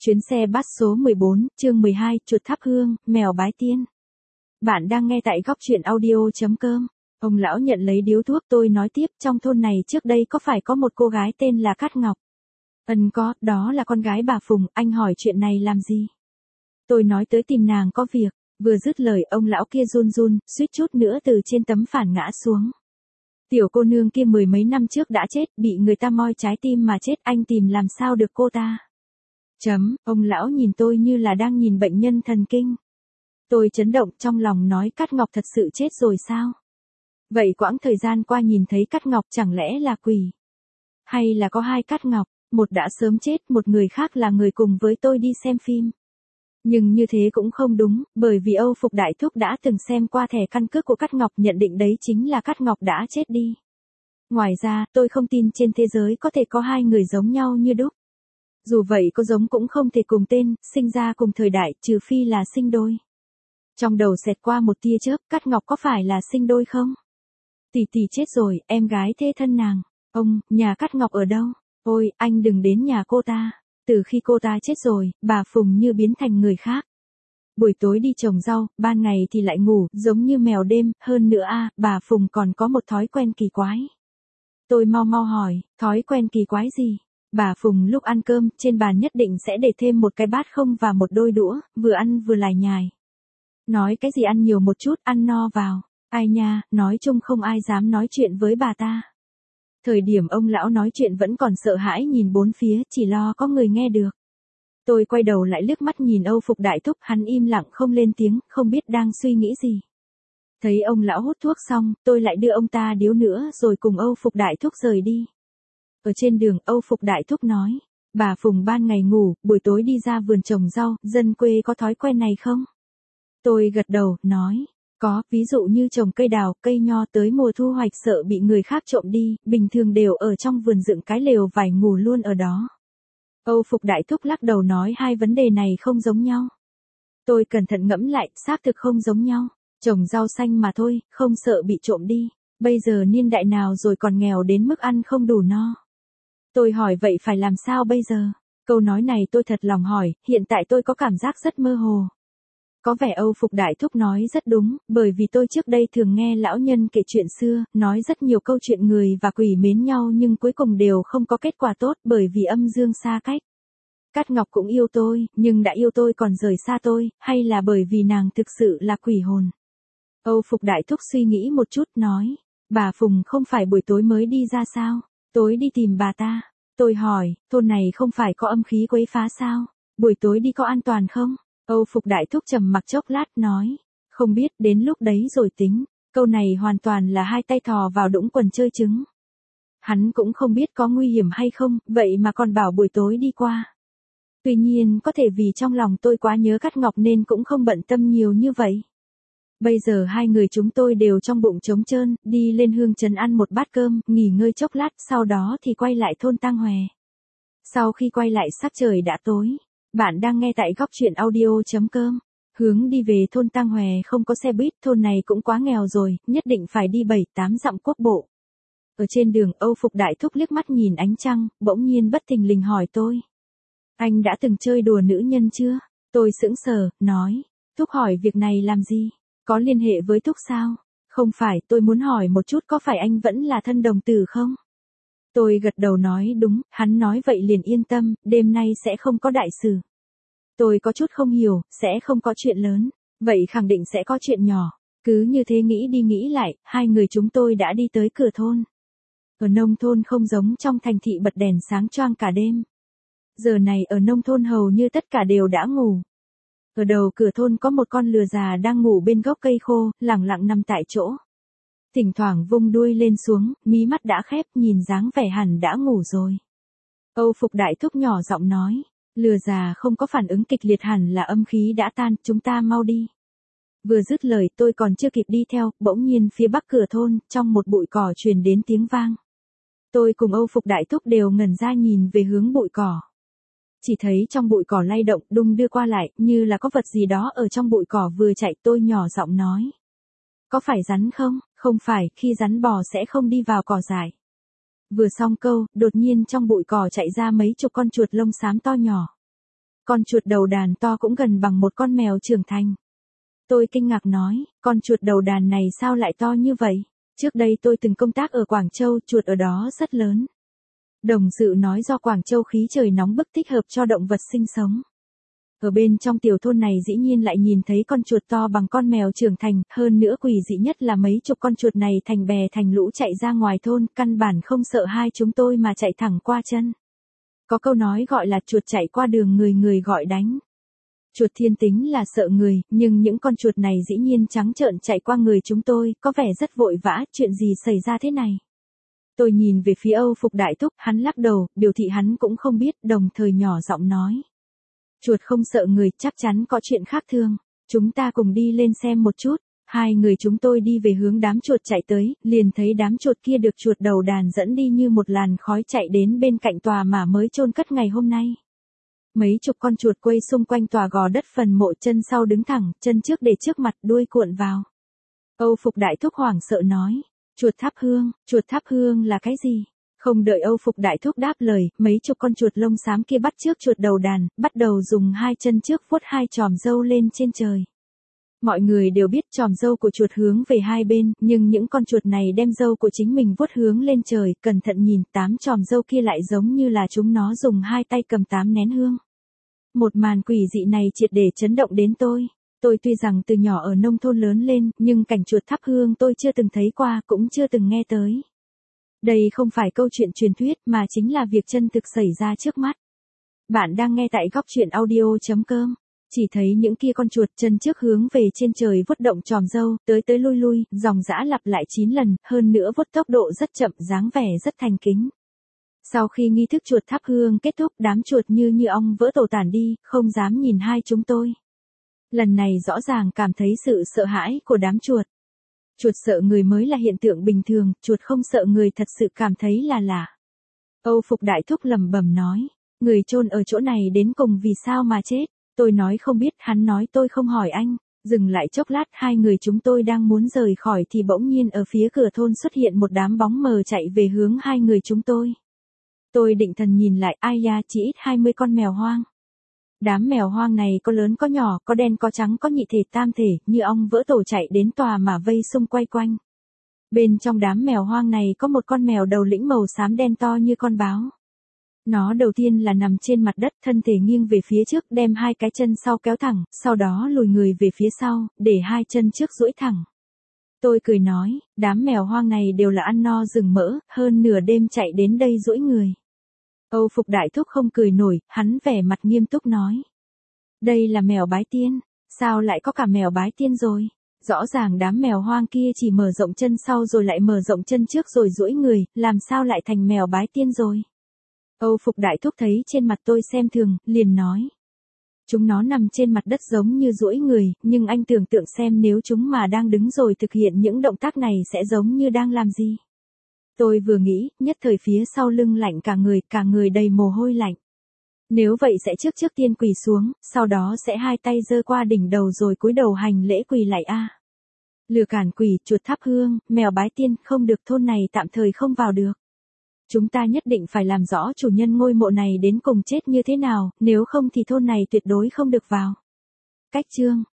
Chuyến xe bus số 14, chương 12, chuột thắp hương, mèo bái tiên. Bạn đang nghe tại góc truyện audio.com. Ông lão nhận lấy điếu thuốc, tôi nói tiếp, trong thôn này trước đây có phải có một cô gái tên là Cát Ngọc? Có, đó là con gái bà Phùng, anh hỏi chuyện này làm gì? Tôi nói tới tìm nàng có việc, vừa dứt lời ông lão kia run run, suýt chút nữa từ trên tấm phản ngã xuống. Tiểu cô nương kia 10 mấy năm trước đã chết, bị người ta moi trái tim mà chết, anh tìm làm sao được cô ta? Ông lão nhìn tôi như là đang nhìn bệnh nhân thần kinh. Tôi chấn động trong lòng nói Cát Ngọc thật sự chết rồi sao? Vậy quãng thời gian qua nhìn thấy Cát Ngọc chẳng lẽ là quỷ? Hay là có hai Cát Ngọc, một đã sớm chết, một người khác là người cùng với tôi đi xem phim? Nhưng như thế cũng không đúng, bởi vì Âu Phục Đại Thúc đã từng xem qua thẻ căn cước của Cát Ngọc, nhận định đấy chính là Cát Ngọc đã chết đi. Ngoài ra, tôi không tin trên thế giới có thể có hai người giống nhau như đúc. Dù vậy có giống cũng không thể cùng tên, sinh ra cùng thời đại, trừ phi là sinh đôi. Trong đầu xẹt qua một tia chớp, Cát Ngọc có phải là sinh đôi không? Tỷ tỷ chết rồi, em gái thế thân nàng. Nhà Cát Ngọc ở đâu? Ôi, anh đừng đến nhà cô ta. Từ khi cô ta chết rồi, bà Phùng như biến thành người khác. Buổi tối đi trồng rau, ban ngày thì lại ngủ, giống như mèo đêm, hơn nữa bà Phùng còn có một thói quen kỳ quái. Tôi mau hỏi, thói quen kỳ quái gì? Bà Phùng lúc ăn cơm, trên bàn nhất định sẽ để thêm một cái bát không và một đôi đũa, vừa ăn vừa lải nhải. Nói cái gì ăn nhiều một chút, ăn no vào. Ai nha, nói chung không ai dám nói chuyện với bà ta. Thời điểm ông lão nói chuyện vẫn còn sợ hãi nhìn bốn phía, chỉ lo có người nghe được. Tôi quay đầu lại liếc mắt nhìn Âu Phục Đại Thúc, hắn im lặng không lên tiếng, không biết đang suy nghĩ gì. Thấy ông lão hút thuốc xong, tôi lại đưa ông ta điếu nữa rồi cùng Âu Phục Đại Thúc rời đi. Ở trên đường, Âu Phục Đại Thúc nói, bà Phùng ban ngày ngủ, buổi tối đi ra vườn trồng rau, dân quê có thói quen này không? Tôi gật đầu, nói, có, ví dụ như trồng cây đào, cây nho, tới mùa thu hoạch sợ bị người khác trộm đi, bình thường đều ở trong vườn dựng cái lều vải ngủ luôn ở đó. Âu Phục Đại Thúc lắc đầu nói hai vấn đề này không giống nhau. Tôi cẩn thận ngẫm lại, xác thực không giống nhau. Trồng rau xanh mà thôi, không sợ bị trộm đi. Bây giờ niên đại nào rồi còn nghèo đến mức ăn không đủ no. Tôi hỏi vậy phải làm sao bây giờ? Câu nói này tôi thật lòng hỏi, hiện tại tôi có cảm giác rất mơ hồ. Có vẻ Âu Phục Đại Thúc nói rất đúng, bởi vì tôi trước đây thường nghe lão nhân kể chuyện xưa, nói rất nhiều câu chuyện người và quỷ mến nhau nhưng cuối cùng đều không có kết quả tốt bởi vì âm dương xa cách. Cát Ngọc cũng yêu tôi, nhưng đã yêu tôi còn rời xa tôi, hay là bởi vì nàng thực sự là quỷ hồn? Âu Phục Đại Thúc suy nghĩ một chút, nói, bà Phùng không phải buổi tối mới đi ra sao? Tối đi tìm bà ta. Tôi hỏi, thôn này không phải có âm khí quấy phá sao? Buổi tối đi có an toàn không? Âu Phục Đại Thúc trầm mặc chốc lát nói, không biết, đến lúc đấy rồi tính. Câu này hoàn toàn là hai tay thò vào đũng quần chơi trứng. Hắn cũng không biết có nguy hiểm hay không, vậy mà còn bảo buổi tối đi qua. Tuy nhiên có thể vì trong lòng tôi quá nhớ Cát Ngọc nên cũng không bận tâm nhiều như vậy. Bây giờ hai người chúng tôi đều trong bụng trống trơn, đi lên Hương Trấn ăn một bát cơm, nghỉ ngơi chốc lát, sau đó thì quay lại thôn Tang Hòe. Sau khi quay lại sắc trời đã tối. Bạn đang nghe tại góc truyện audio.com. Hướng đi về thôn Tang Hòe không có xe buýt, thôn này cũng quá nghèo rồi, nhất định phải đi 7-8 dặm quốc bộ. Ở trên đường, Âu Phục Đại Thúc liếc mắt nhìn ánh trăng, bỗng nhiên bất thình lình hỏi tôi. Anh đã từng chơi đùa nữ nhân chưa? Tôi sững sờ, nói. Thúc hỏi việc này làm gì? Có liên hệ với Thúc sao? Không phải, tôi muốn hỏi một chút có phải anh vẫn là thân đồng tử không? Tôi gật đầu nói đúng, hắn nói vậy liền yên tâm, đêm nay sẽ không có đại sự. Tôi có chút không hiểu, sẽ không có chuyện lớn, vậy khẳng định sẽ có chuyện nhỏ. Cứ như thế nghĩ đi nghĩ lại, hai người chúng tôi đã đi tới cửa thôn. Ở nông thôn không giống trong thành thị bật đèn sáng choang cả đêm. Giờ này ở nông thôn hầu như tất cả đều đã ngủ. Ở đầu cửa thôn có một con lừa già đang ngủ bên gốc cây khô, lẳng lặng nằm tại chỗ. Thỉnh thoảng vung đuôi lên xuống, mí mắt đã khép, nhìn dáng vẻ hẳn đã ngủ rồi. Âu Phục Đại Thúc nhỏ giọng nói, lừa già không có phản ứng kịch liệt hẳn là âm khí đã tan, chúng ta mau đi. Vừa dứt lời tôi còn chưa kịp đi theo, bỗng nhiên phía bắc cửa thôn, trong một bụi cỏ truyền đến tiếng vang. Tôi cùng Âu Phục Đại Thúc đều ngẩn ra nhìn về hướng bụi cỏ. Chỉ thấy trong bụi cỏ lay động, đung đưa qua lại, như là có vật gì đó ở trong bụi cỏ vừa chạy, tôi nhỏ giọng nói. Có phải rắn không? Không phải, khi rắn bò sẽ không đi vào cỏ dại. Vừa xong câu, đột nhiên trong bụi cỏ chạy ra mấy chục con chuột lông xám to nhỏ. Con chuột đầu đàn to cũng gần bằng một con mèo trưởng thành. Tôi kinh ngạc nói, con chuột đầu đàn này sao lại to như vậy? Trước đây tôi từng công tác ở Quảng Châu, chuột ở đó rất lớn. Đồng sự nói do Quảng Châu khí trời nóng bức thích hợp cho động vật sinh sống. Ở bên trong tiểu thôn này dĩ nhiên lại nhìn thấy con chuột to bằng con mèo trưởng thành, hơn nữa quỷ dị nhất là mấy chục con chuột này thành bè thành lũ chạy ra ngoài thôn, căn bản không sợ hai chúng tôi mà chạy thẳng qua chân. Có câu nói gọi là chuột chạy qua đường người người gọi đánh. Chuột thiên tính là sợ người, nhưng những con chuột này dĩ nhiên trắng trợn chạy qua người chúng tôi, có vẻ rất vội vã, chuyện gì xảy ra thế này? Tôi nhìn về phía Âu Phục Đại Thúc, hắn lắc đầu, biểu thị hắn cũng không biết, đồng thời nhỏ giọng nói. Chuột không sợ người, chắc chắn có chuyện khác thường. Chúng ta cùng đi lên xem một chút. Hai người chúng tôi đi về hướng đám chuột chạy tới, liền thấy đám chuột kia được chuột đầu đàn dẫn đi như một làn khói chạy đến bên cạnh tòa mà mới chôn cất ngày hôm nay. Mấy chục con chuột quay xung quanh tòa gò đất phần mộ, chân sau đứng thẳng, chân trước để trước mặt, đuôi cuộn vào. Âu Phục Đại Thúc hoảng sợ nói. Chuột thắp hương là cái gì? Không đợi Âu Phục Đại Thúc đáp lời, mấy chục con chuột lông xám kia bắt trước chuột đầu đàn, bắt đầu dùng hai chân trước vuốt hai chòm râu lên trên trời. Mọi người đều biết chòm râu của chuột hướng về hai bên, nhưng những con chuột này đem râu của chính mình vuốt hướng lên trời, cẩn thận nhìn, 8 chòm râu kia lại giống như là chúng nó dùng hai tay cầm 8 nén hương. Một màn quỷ dị này triệt để chấn động đến tôi. Tôi tuy rằng từ nhỏ ở nông thôn lớn lên, nhưng cảnh chuột thắp hương tôi chưa từng thấy qua, cũng chưa từng nghe tới. Đây không phải câu chuyện truyền thuyết mà chính là việc chân thực xảy ra trước mắt. Bạn đang nghe tại góc truyện audio.com. Chỉ thấy những kia con chuột chân trước hướng về trên trời vuốt động chòm râu, tới lui, dòng dã lặp lại 9 lần, hơn nữa vuốt tốc độ rất chậm, dáng vẻ rất thành kính. Sau khi nghi thức chuột thắp hương kết thúc, đám chuột như ong vỡ tổ tản đi, không dám nhìn hai chúng tôi. Lần này rõ ràng cảm thấy sự sợ hãi của đám chuột. Chuột sợ người mới là hiện tượng bình thường, chuột không sợ người thật sự cảm thấy là lạ. Âu Phục Đại Thúc lẩm bẩm nói, người chôn ở chỗ này đến cùng vì sao mà chết? Tôi nói không biết, hắn nói tôi không hỏi anh. Dừng lại chốc lát, hai người chúng tôi đang muốn rời khỏi thì bỗng nhiên ở phía cửa thôn xuất hiện một đám bóng mờ chạy về hướng hai người chúng tôi. Tôi định thần nhìn lại, ai da, chỉ ít 20 con mèo hoang. Đám mèo hoang này có lớn có nhỏ, có đen có trắng có nhị thể tam thể, như ong vỡ tổ chạy đến tòa mà vây xung quay quanh. Bên trong đám mèo hoang này có một con mèo đầu lĩnh màu xám đen to như con báo. Nó đầu tiên là nằm trên mặt đất, thân thể nghiêng về phía trước, đem hai cái chân sau kéo thẳng, sau đó lùi người về phía sau, để hai chân trước duỗi thẳng. Tôi cười nói, đám mèo hoang này đều là ăn no rừng mỡ, hơn nửa đêm chạy đến đây duỗi người. Âu Phục Đại Thúc không cười nổi, hắn vẻ mặt nghiêm túc nói. Đây là mèo bái tiên, sao lại có cả mèo bái tiên rồi? Rõ ràng đám mèo hoang kia chỉ mở rộng chân sau rồi lại mở rộng chân trước rồi duỗi người, làm sao lại thành mèo bái tiên rồi? Âu Phục Đại Thúc thấy trên mặt tôi xem thường, liền nói. Chúng nó nằm trên mặt đất giống như duỗi người, nhưng anh tưởng tượng xem nếu chúng mà đang đứng rồi thực hiện những động tác này sẽ giống như đang làm gì? Tôi vừa nghĩ, nhất thời phía sau lưng lạnh cả người đầy mồ hôi lạnh. Nếu vậy sẽ trước tiên quỳ xuống, sau đó sẽ hai tay giơ qua đỉnh đầu rồi cúi đầu hành lễ quỳ lạy a. Lừa cản quỷ, chuột thắp hương, mèo bái tiên, không được, thôn này tạm thời không vào được. Chúng ta nhất định phải làm rõ chủ nhân ngôi mộ này đến cùng chết như thế nào, nếu không thì thôn này tuyệt đối không được vào. Cách chương